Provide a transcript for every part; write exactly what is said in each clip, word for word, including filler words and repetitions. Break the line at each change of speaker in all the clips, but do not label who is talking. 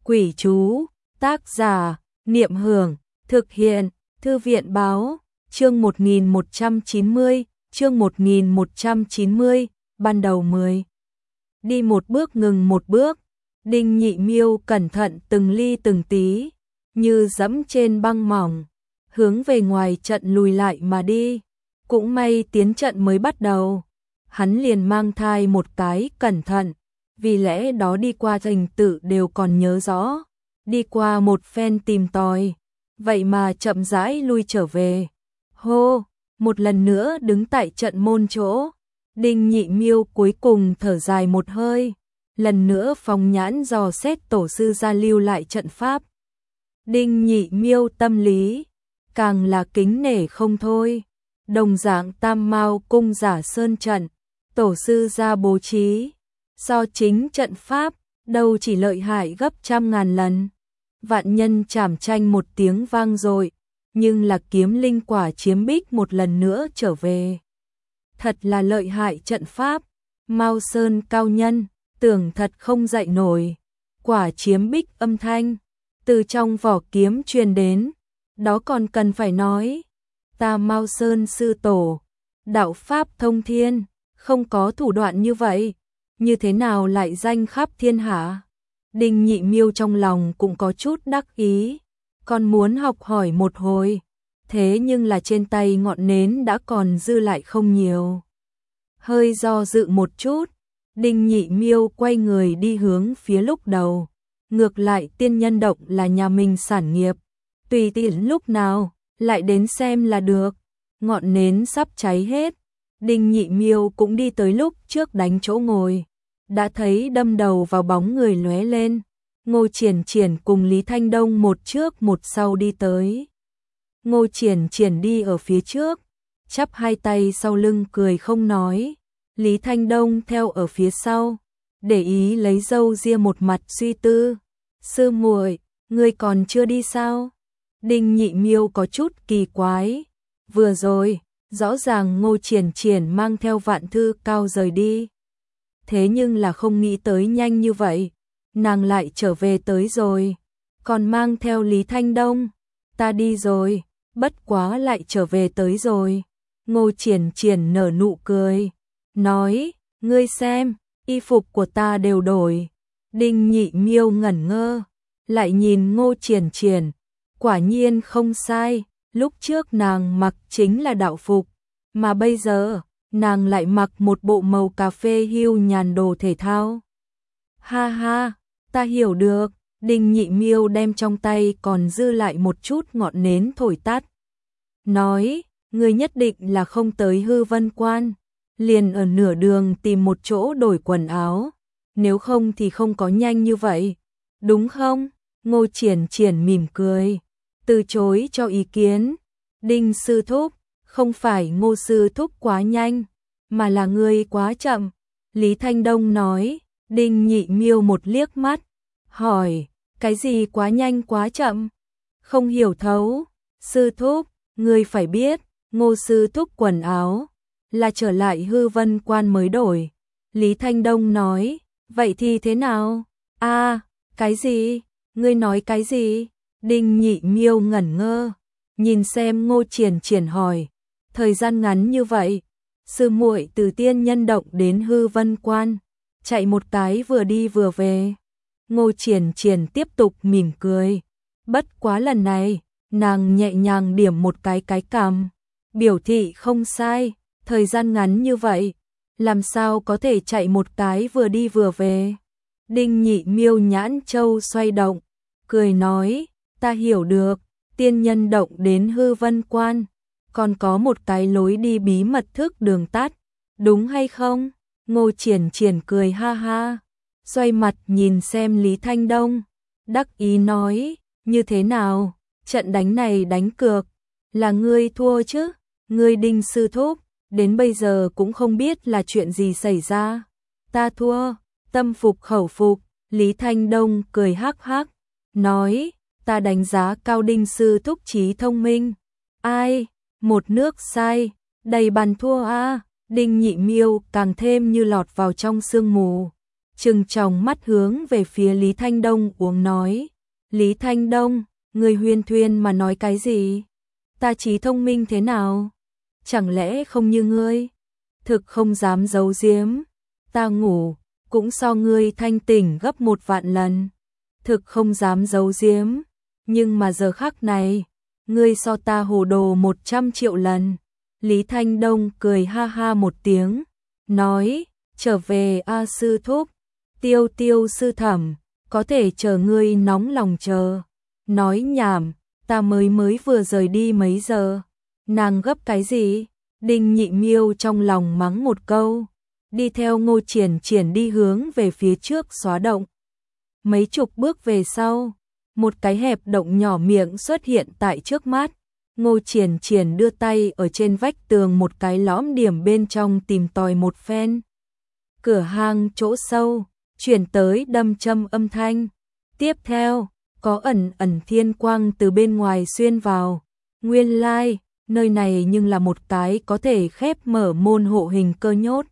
Quỷ chú, tác giả, Niệm Hưởng, thực hiện, Thư viện Báo, chương một nghìn một trăm chín mươi, chương một nghìn một trăm chín mươi, ban đầu mười. Đi một bước ngừng một bước, Đinh Nhị Miêu cẩn thận từng ly từng tí, như dẫm trên băng mỏng, hướng về ngoài trận lùi lại mà đi. Cũng may tiến trận mới bắt đầu, hắn liền mang thai một cái cẩn thận, vì lẽ đó đi qua thành tự đều còn nhớ rõ, đi qua một phen tìm tòi, vậy mà chậm rãi lui trở về. Hô, một lần nữa đứng tại trận môn chỗ, Đinh Nhị Miêu cuối cùng thở dài một hơi, lần nữa phóng nhãn dò xét tổ sư gia lưu lại trận pháp. Đinh Nhị Miêu tâm lý càng là kính nể không thôi. Đồng dạng Tam Mao cung giả sơn trận, tổ sư gia bố trí, so chính trận pháp, đâu chỉ lợi hại gấp trăm ngàn lần. Vạn nhân chảm tranh một tiếng vang dội, nhưng là kiếm linh quả chiếm bích một lần nữa trở về. Thật là lợi hại trận pháp, Mao Sơn cao nhân, tưởng thật không dậy nổi. Quả chiếm bích âm thanh, từ trong vỏ kiếm truyền đến, đó còn cần phải nói. Ta Mao Sơn sư tổ, đạo pháp thông thiên, không có thủ đoạn như vậy, như thế nào lại danh khắp thiên hạ? Đinh Nhị Miêu trong lòng cũng có chút đắc ý, còn muốn học hỏi một hồi, thế nhưng là trên tay ngọn nến đã còn dư lại không nhiều. Hơi do dự một chút, Đinh Nhị Miêu quay người đi hướng phía lúc đầu, ngược lại tiên nhân động là nhà mình sản nghiệp, tùy tiện lúc nào lại đến xem là được. Ngọn nến sắp cháy hết, Đinh Nhị Miêu cũng đi tới lúc trước đánh chỗ ngồi, đã thấy đâm đầu vào bóng người lóe lên. Ngô Triển Triển cùng Lý Thanh Đông một trước một sau đi tới. Ngô Triển Triển đi ở phía trước, chắp hai tay sau lưng cười không nói. Lý Thanh Đông theo ở phía sau, để ý lấy râu ria một mặt suy tư. Sư muội, ngươi còn chưa đi sao? Đinh Nhị Miêu có chút kỳ quái. Vừa rồi, rõ ràng Ngô Triển Triển mang theo Vạn Thư Cao rời đi. Thế nhưng là không nghĩ tới nhanh như vậy, nàng lại trở về tới rồi, còn mang theo Lý Thanh Đông. Ta đi rồi, bất quá lại trở về tới rồi. Ngô Triển Triển nở nụ cười, nói, ngươi xem, y phục của ta đều đổi. Đinh Nhị Miêu ngẩn ngơ, lại nhìn Ngô Triển Triển, quả nhiên không sai, lúc trước nàng mặc chính là đạo phục, mà bây giờ, nàng lại mặc một bộ màu cà phê hưu nhàn đồ thể thao. Ha ha, ta hiểu được. Đinh Nhị Miêu đem trong tay còn dư lại một chút ngọn nến thổi tắt. Nói, ngươi nhất định là không tới Hư Vân Quan, liền ở nửa đường tìm một chỗ đổi quần áo, nếu không thì không có nhanh như vậy, đúng không? Ngô Triển Triển mỉm cười, từ chối cho ý kiến. Đinh sư thúc, không phải Ngô sư thúc quá nhanh, mà là ngươi quá chậm. Lý Thanh Đông nói. Đinh Nhị Miêu một liếc mắt, hỏi, cái gì quá nhanh quá chậm? Không hiểu thấu. Sư thúc, ngươi phải biết, Ngô sư thúc quần áo là trở lại Hư Vân Quan mới đổi. Lý Thanh Đông nói, vậy thì thế nào? A, à, cái gì? Ngươi nói cái gì? Đinh Nhị Miêu ngẩn ngơ, nhìn xem Ngô Triển Triển hỏi, thời gian ngắn như vậy, sư muội từ tiên nhân động đến Hư Vân Quan, chạy một cái vừa đi vừa về. Ngô Triển Triển tiếp tục mỉm cười, bất quá lần này, nàng nhẹ nhàng điểm một cái cái cằm, biểu thị không sai, thời gian ngắn như vậy, làm sao có thể chạy một cái vừa đi vừa về. Đinh Nhị Miêu nhãn châu xoay động, cười nói, ta hiểu được, tiên nhân động đến Hư Vân Quan, còn có một cái lối đi bí mật thức đường tắt, đúng hay không? Ngô Triển Triển cười ha ha, xoay mặt nhìn xem Lý Thanh Đông, đắc ý nói, như thế nào, trận đánh này đánh cược, là ngươi thua chứ? Ngươi Đinh sư thúc, đến bây giờ cũng không biết là chuyện gì xảy ra. Ta thua, tâm phục khẩu phục. Lý Thanh Đông cười hắc hắc, nói, ta đánh giá cao Đinh sư thúc trí thông minh. Ai, một nước sai, đầy bàn thua a. À. Đinh Nhị Miêu càng thêm như lọt vào trong sương mù, trừng tròng mắt hướng về phía Lý Thanh Đông uống nói. Lý Thanh Đông, người huyên thuyên mà nói cái gì? Ta trí thông minh thế nào? Chẳng lẽ không như ngươi? Thực không dám giấu giếm. Ta ngủ, cũng so ngươi thanh tỉnh gấp một vạn lần. Thực không dám giấu giếm. Nhưng mà giờ khắc này, ngươi so ta hồ đồ một trăm triệu lần. Lý Thanh Đông cười ha ha một tiếng, nói, trở về A sư thúc, Tiêu Tiêu sư thẩm, có thể chờ ngươi nóng lòng chờ. Nói nhảm, ta mới mới vừa rời đi mấy giờ. Nàng gấp cái gì? Đinh Nhị Miêu trong lòng mắng một câu, đi theo Ngô Triển Triển đi hướng về phía trước xóa động. Mấy chục bước về sau, một cái hẹp động nhỏ miệng xuất hiện tại trước mắt. Ngô Triển Triển đưa tay ở trên vách tường một cái lõm điểm bên trong tìm tòi một phen. Cửa hang chỗ sâu, chuyển tới đâm châm âm thanh. Tiếp theo, có ẩn ẩn thiên quang từ bên ngoài xuyên vào. Nguyên lai, like, nơi này nhưng là một cái có thể khép mở môn hộ hình cơ nhốt.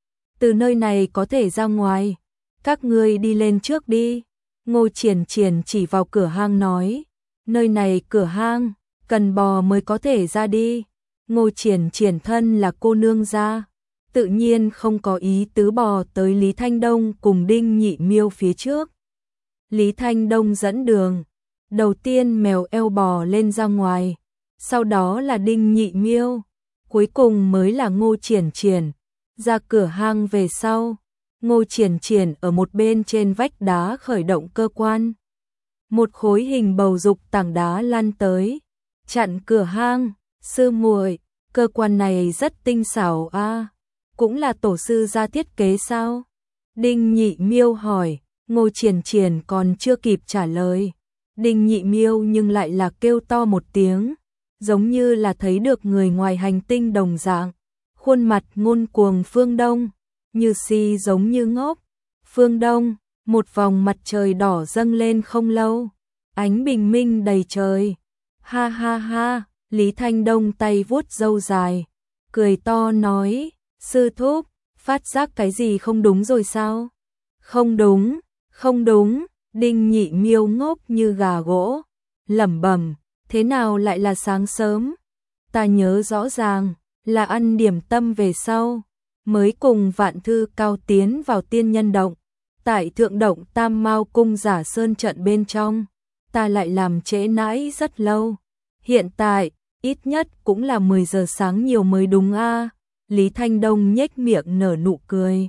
Từ nơi này có thể ra ngoài. Các ngươi đi lên trước đi. Ngô Triển Triển chỉ vào cửa hang nói. Nơi này cửa hang, cần bò mới có thể ra đi. Ngô Triển Triển thân là cô nương gia, tự nhiên không có ý tứ bò tới Lý Thanh Đông cùng Đinh Nhị Miêu phía trước. Lý Thanh Đông dẫn đường, đầu tiên mèo eo bò lên ra ngoài, sau đó là Đinh Nhị Miêu, cuối cùng mới là Ngô Triển Triển. Ra cửa hang về sau, Ngô Triển Triển ở một bên trên vách đá khởi động cơ quan. Một khối hình bầu dục tảng đá lăn tới, chặn cửa hang. Sư muội, cơ quan này rất tinh xảo a, à, cũng là tổ sư ra thiết kế sao? Đinh Nhị Miêu hỏi. Ngô Triển Triển còn chưa kịp trả lời, Đinh Nhị Miêu nhưng lại là kêu to một tiếng, giống như là thấy được người ngoài hành tinh đồng dạng. Khuôn mặt ngôn cuồng phương Đông, như si giống như ngốc. Phương Đông, một vòng mặt trời đỏ dâng lên không lâu, ánh bình minh đầy trời. Ha ha ha, Lý Thanh Đông tay vuốt râu dài, cười to nói, sư thúc, phát giác cái gì không đúng rồi sao? Không đúng, không đúng, Đinh Nhị Miêu ngốc như gà gỗ, lẩm bẩm, thế nào lại là sáng sớm? Ta nhớ rõ ràng, là ăn điểm tâm về sau, mới cùng Vạn Thư Cao tiến vào tiên nhân động. Tại thượng động Tam Mao cung giả sơn trận bên trong, ta lại làm trễ nãi rất lâu. Hiện tại, ít nhất cũng là mười giờ sáng nhiều mới đúng a. Lý Thanh Đông nhếch miệng nở nụ cười.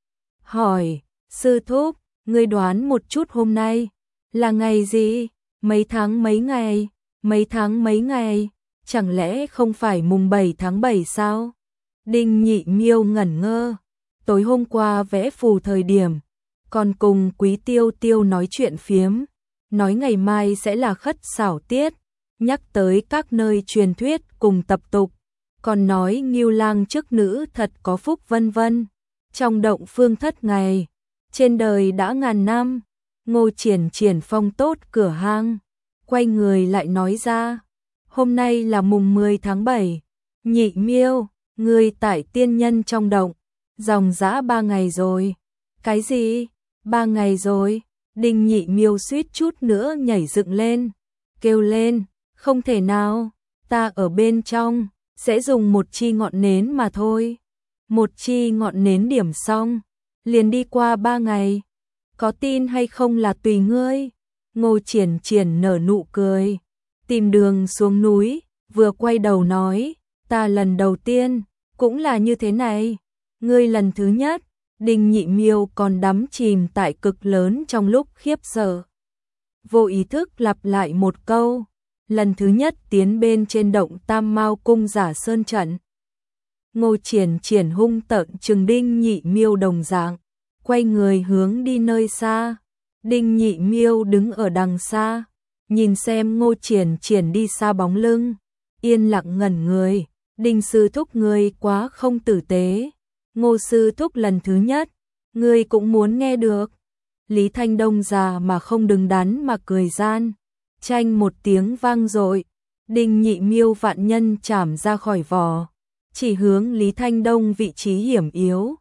Hỏi, sư thúc, ngươi đoán một chút hôm nay là ngày gì? Mấy tháng mấy ngày? Mấy tháng mấy ngày? Chẳng lẽ không phải mùng bảy tháng bảy sao? Đinh Nhị Miêu ngẩn ngơ. Tối hôm qua vẽ phù thời điểm, còn cùng Quý Tiêu Tiêu nói chuyện phiếm, nói ngày mai sẽ là khất xảo tiết, nhắc tới các nơi truyền thuyết cùng tập tục, còn nói Ngưu Lang chức nữ thật có phúc vân vân. Trong động phương thất ngày, trên đời đã ngàn năm. Ngô Triển Triển phong tốt cửa hang, quay người lại nói ra, hôm nay là mùng mười tháng bảy. Nhị Miêu, ngươi tại tiên nhân trong động, dòng dã ba ngày rồi. Cái gì? Ba ngày rồi? Đinh Nhị Miêu suýt chút nữa nhảy dựng lên, kêu lên, không thể nào, ta ở bên trong, sẽ dùng một chi ngọn nến mà thôi. Một chi ngọn nến điểm xong, liền đi qua ba ngày. Có tin hay không là tùy ngươi. Ngô Triển Triển nở nụ cười, tìm đường xuống núi, vừa quay đầu nói, ta lần đầu tiên, cũng là như thế này. Ngươi lần thứ nhất. Đinh Nhị Miêu còn đắm chìm tại cực lớn trong lúc khiếp sợ, vô ý thức lặp lại một câu, lần thứ nhất tiến bên trên động Tam Mao cung giả sơn trận. Ngô Triển Triển hung tợn trừng Đinh Nhị Miêu đồng dạng, quay người hướng đi nơi xa. Đinh Nhị Miêu đứng ở đằng xa, nhìn xem Ngô Triển Triển đi xa bóng lưng, yên lặng ngẩn người. Đinh sư thúc ngươi quá không tử tế. Ngô sư thúc lần thứ nhất, ngươi cũng muốn nghe được. Lý Thanh Đông già mà không đứng đắn mà cười gian. Chanh một tiếng vang dội, Đinh Nhị Miêu vạn nhân chảm ra khỏi vỏ, chỉ hướng Lý Thanh Đông vị trí hiểm yếu.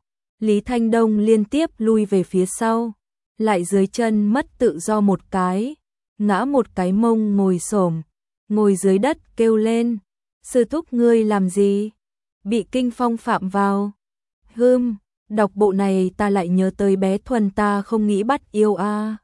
Lý Thanh Đông liên tiếp lui về phía sau, lại dưới chân mất tự do một cái, ngã một cái mông ngồi xổm, ngồi dưới đất kêu lên, sư thúc ngươi làm gì? Bị kinh phong phạm vào. Hưm, đọc bộ này ta lại nhớ tới bé Thuần ta không nghĩ bắt yêu a. À.